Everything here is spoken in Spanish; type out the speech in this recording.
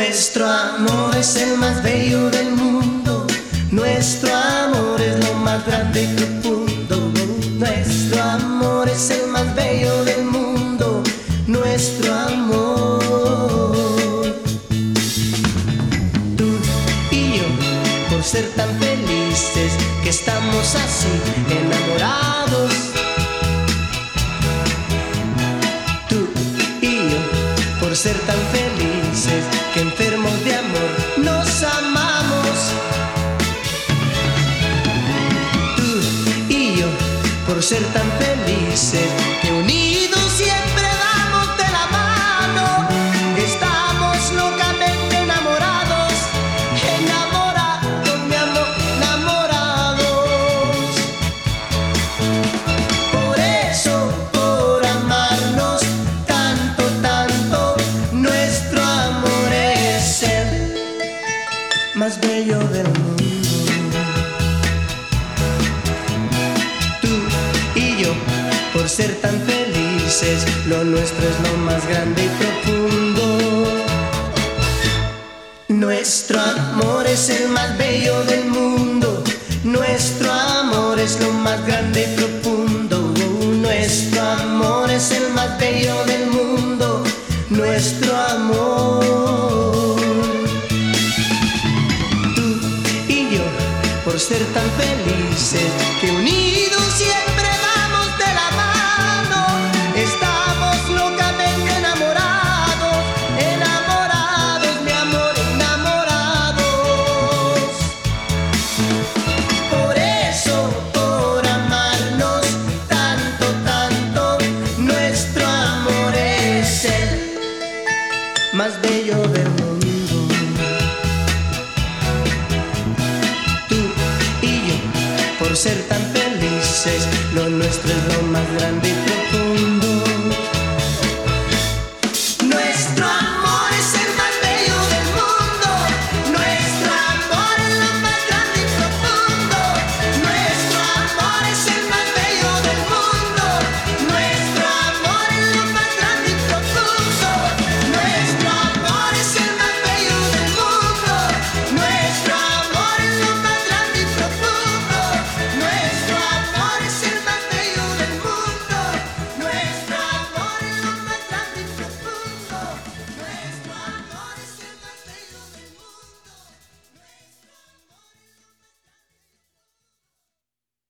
Nuestro amor es el más bello del mundo. Nuestro amor es lo más grande y profundo. Nuestro amor es el más bello del mundo. Nuestro amor. Tú y yo, por ser tan felices que estamos así enamorados. Tú y yo, por ser tan felices que enfermos de amor nos amamos. Tú y yo, por ser tan felices que unidos siempre damos de la mano. Estamos locamente enamorados, enamorados, mi amor, enamorados. Por eso, por amarnos tanto, tanto, nuestro amor es el más bello del mundo. Tú y yo, por ser tan felices, lo nuestro es lo más grande y profundo. Nuestro amor es el más bello del mundo. Nuestro amor es lo más grande y profundo. Nuestro amor es el más bello del mundo. Nuestro amor. Tú y yo, por ser tan felices que unidos siempre vamos de la mano. Estamos locamente enamorados, enamorados, mi amor, enamorados. Por eso, por amarnos tanto, tanto, nuestro amor es el más bello del mundo. Tú y yo, por ser tan felices, lo nuestro es lo más grande y